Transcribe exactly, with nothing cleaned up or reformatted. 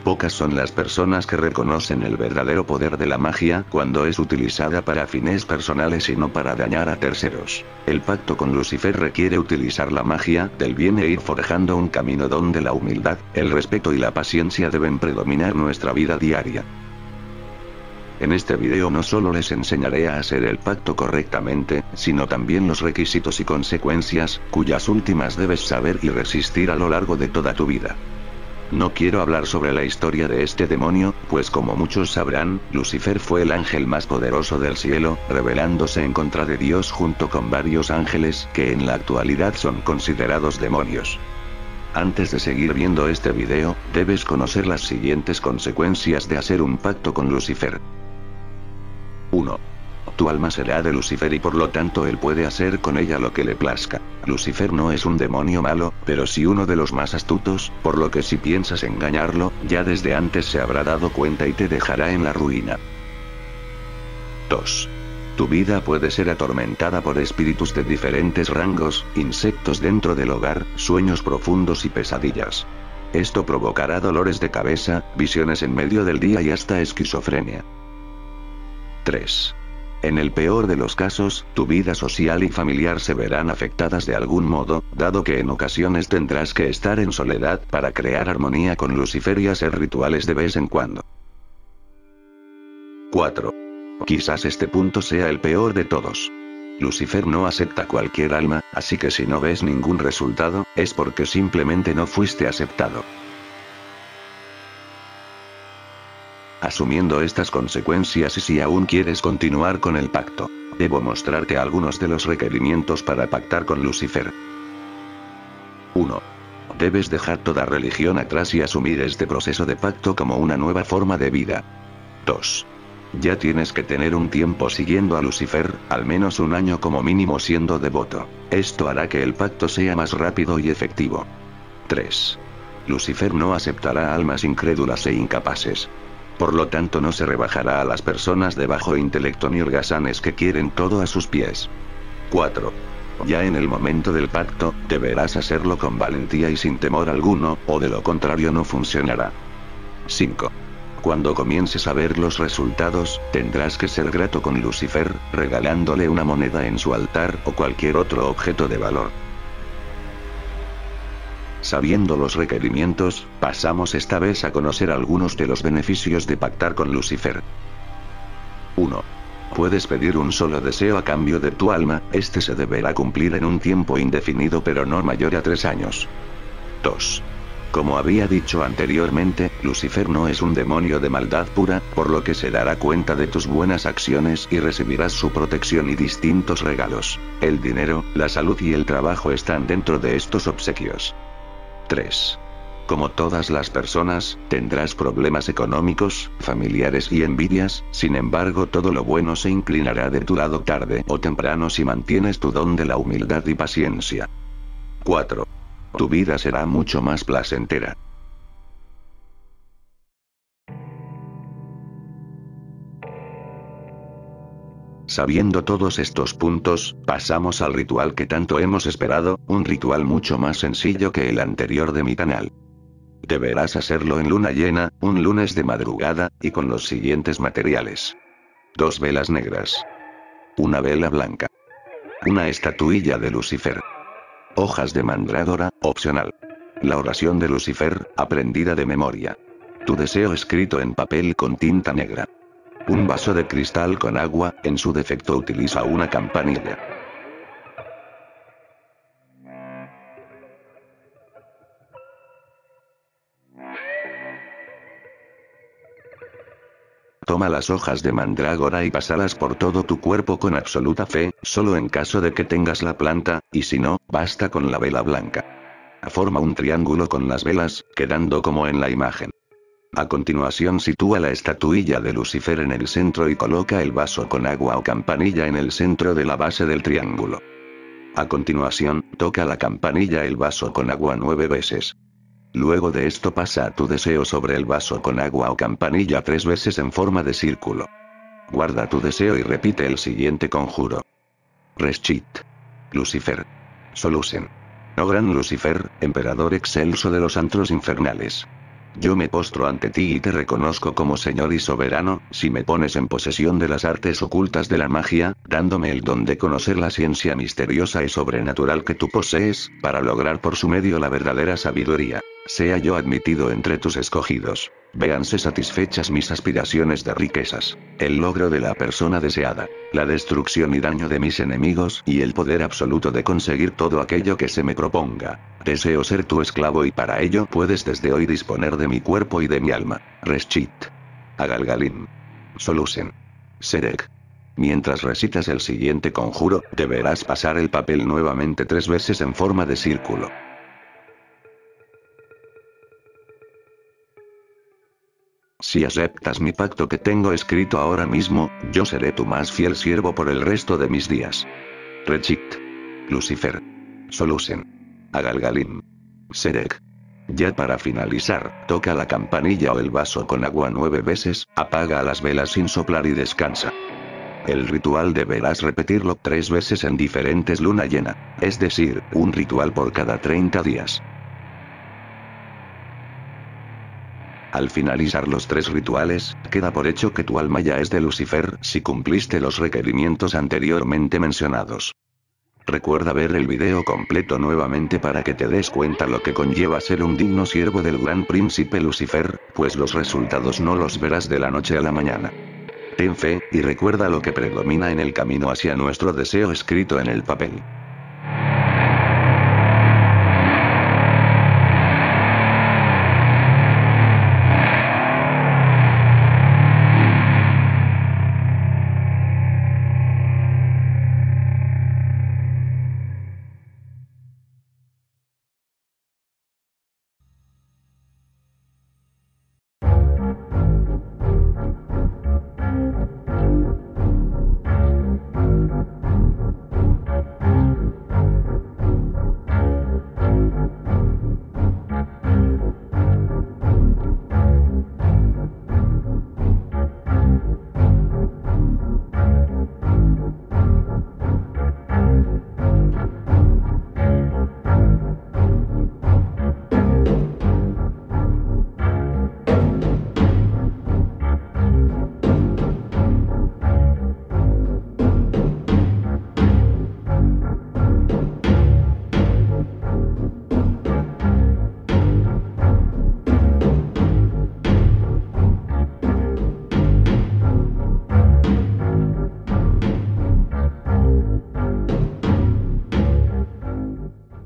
Pocas son las personas que reconocen el verdadero poder de la magia cuando es utilizada para fines personales y no para dañar a terceros. El pacto con Lucifer requiere utilizar la magia del bien e ir forjando un camino donde la humildad, el respeto y la paciencia deben predominar nuestra vida diaria. En este video no solo les enseñaré a hacer el pacto correctamente, sino también los requisitos y consecuencias, cuyas últimas debes saber y resistir a lo largo de toda tu vida. No quiero hablar sobre la historia de este demonio, pues como muchos sabrán, Lucifer fue el ángel más poderoso del cielo, rebelándose en contra de Dios junto con varios ángeles que en la actualidad son considerados demonios. Antes de seguir viendo este video, debes conocer las siguientes consecuencias de hacer un pacto con Lucifer. uno. Tu alma será de Lucifer y por lo tanto él puede hacer con ella lo que le plazca. Lucifer no es un demonio malo, pero sí uno de los más astutos, por lo que si piensas engañarlo, ya desde antes se habrá dado cuenta y te dejará en la ruina. dos. Tu vida puede ser atormentada por espíritus de diferentes rangos, insectos dentro del hogar, sueños profundos y pesadillas. Esto provocará dolores de cabeza, visiones en medio del día y hasta esquizofrenia. tres. En el peor de los casos, tu vida social y familiar se verán afectadas de algún modo, dado que en ocasiones tendrás que estar en soledad para crear armonía con Lucifer y hacer rituales de vez en cuando. cuatro. Quizás este punto sea el peor de todos. Lucifer no acepta cualquier alma, así que si no ves ningún resultado, es porque simplemente no fuiste aceptado. Asumiendo estas consecuencias y si aún quieres continuar con el pacto, debo mostrarte algunos de los requerimientos para pactar con Lucifer. uno. Debes dejar toda religión atrás y asumir este proceso de pacto como una nueva forma de vida. dos. Ya tienes que tener un tiempo siguiendo a Lucifer, al menos un año como mínimo siendo devoto. Esto hará que el pacto sea más rápido y efectivo. tres. Lucifer no aceptará almas incrédulas e incapaces. Por lo tanto no se rebajará a las personas de bajo intelecto ni holgazanes que quieren todo a sus pies. cuatro. Ya en el momento del pacto, deberás hacerlo con valentía y sin temor alguno, o de lo contrario no funcionará. cinco. Cuando comiences a ver los resultados, tendrás que ser grato con Lucifer, regalándole una moneda en su altar o cualquier otro objeto de valor. Sabiendo los requerimientos, pasamos esta vez a conocer algunos de los beneficios de pactar con Lucifer. uno. Puedes pedir un solo deseo a cambio de tu alma, este se deberá cumplir en un tiempo indefinido pero no mayor a tres años. dos. Como había dicho anteriormente, Lucifer no es un demonio de maldad pura, por lo que se dará cuenta de tus buenas acciones y recibirás su protección y distintos regalos. El dinero, la salud y el trabajo están dentro de estos obsequios. tres. Como todas las personas, tendrás problemas económicos, familiares y envidias, sin embargo todo lo bueno se inclinará de tu lado tarde o temprano si mantienes tu don de la humildad y paciencia. cuatro. Tu vida será mucho más placentera. Sabiendo todos estos puntos, pasamos al ritual que tanto hemos esperado, un ritual mucho más sencillo que el anterior de mi canal. Deberás hacerlo en luna llena, un lunes de madrugada, y con los siguientes materiales. Dos velas negras. Una vela blanca. Una estatuilla de Lucifer. Hojas de mandrágora, opcional. La oración de Lucifer, aprendida de memoria. Tu deseo escrito en papel con tinta negra. Un vaso de cristal con agua, en su defecto utiliza una campanilla. Toma las hojas de mandrágora y pásalas por todo tu cuerpo con absoluta fe, solo en caso de que tengas la planta, y si no, basta con la vela blanca. Forma un triángulo con las velas, quedando como en la imagen. A continuación sitúa la estatuilla de Lucifer en el centro y coloca el vaso con agua o campanilla en el centro de la base del triángulo. A continuación, toca la campanilla el vaso con agua nueve veces. Luego de esto pasa a tu deseo sobre el vaso con agua o campanilla tres veces en forma de círculo. Guarda tu deseo y repite el siguiente conjuro. Reschit. Lucifer. Solusen. Oh gran Lucifer, emperador excelso de los antros infernales. Yo me postro ante ti y te reconozco como señor y soberano, si me pones en posesión de las artes ocultas de la magia, dándome el don de conocer la ciencia misteriosa y sobrenatural que tú posees, para lograr por su medio la verdadera sabiduría. Sea yo admitido entre tus escogidos. Véanse satisfechas mis aspiraciones de riquezas, el logro de la persona deseada, la destrucción y daño de mis enemigos y el poder absoluto de conseguir todo aquello que se me proponga. Deseo ser tu esclavo y para ello puedes desde hoy disponer de mi cuerpo y de mi alma. Reschit. Agalgalim. Solusen. Serek. Mientras recitas el siguiente conjuro, deberás pasar el papel nuevamente tres veces en forma de círculo. Si aceptas mi pacto que tengo escrito ahora mismo, yo seré tu más fiel siervo por el resto de mis días. Rechit. Lucifer. Solusen. Agalgalim. Serek. Ya para finalizar, toca la campanilla o el vaso con agua nueve veces, apaga las velas sin soplar y descansa. El ritual deberás repetirlo tres veces en diferentes luna llena, es decir, un ritual por cada treinta días. Al finalizar los tres rituales, queda por hecho que tu alma ya es de Lucifer si cumpliste los requerimientos anteriormente mencionados. Recuerda ver el video completo nuevamente para que te des cuenta lo que conlleva ser un digno siervo del gran príncipe Lucifer, pues los resultados no los verás de la noche a la mañana. Ten fe, y recuerda lo que predomina en el camino hacia nuestro deseo escrito en el papel.